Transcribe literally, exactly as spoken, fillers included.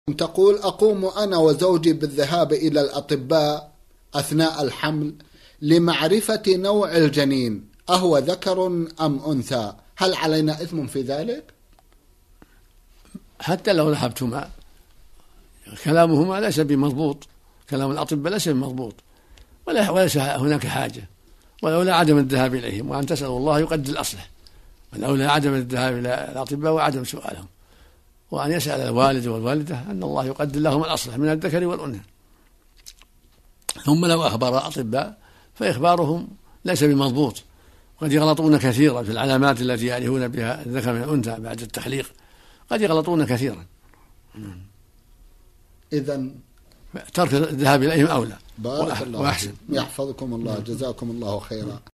تقول: أقوم أنا وزوجي بالذهاب إلى الأطباء أثناء الحمل لمعرفة نوع الجنين، أهو ذكر أم أنثى؟ هل علينا إثم في ذلك؟ حتى لو ذهبتما كلامهما ليس بمضبوط، كلام الأطباء ليس بمضبوط، وليس هناك حاجة، ولولا عدم الذهاب إليهم، وأن تسألوا الله يقدر الأصلح، ولولا عدم الذهاب إلى الأطباء وعدم سؤالهم، وأن يسأل الوالد والوالدة أن الله يقدر لهم الأصلح من الذكر والأنثى. ثم لو أخبر الأطباء فإخبارهم ليس بمضبوط، قد يغلطون كثيرا في العلامات التي يعرفون بها الذكر من الأنثى بعد التخليق، قد يغلطون كثيرا. إذن ترك الذهاب إليهم أولى. بارك الله فيكم، يحفظكم الله، جزاكم الله خيرا.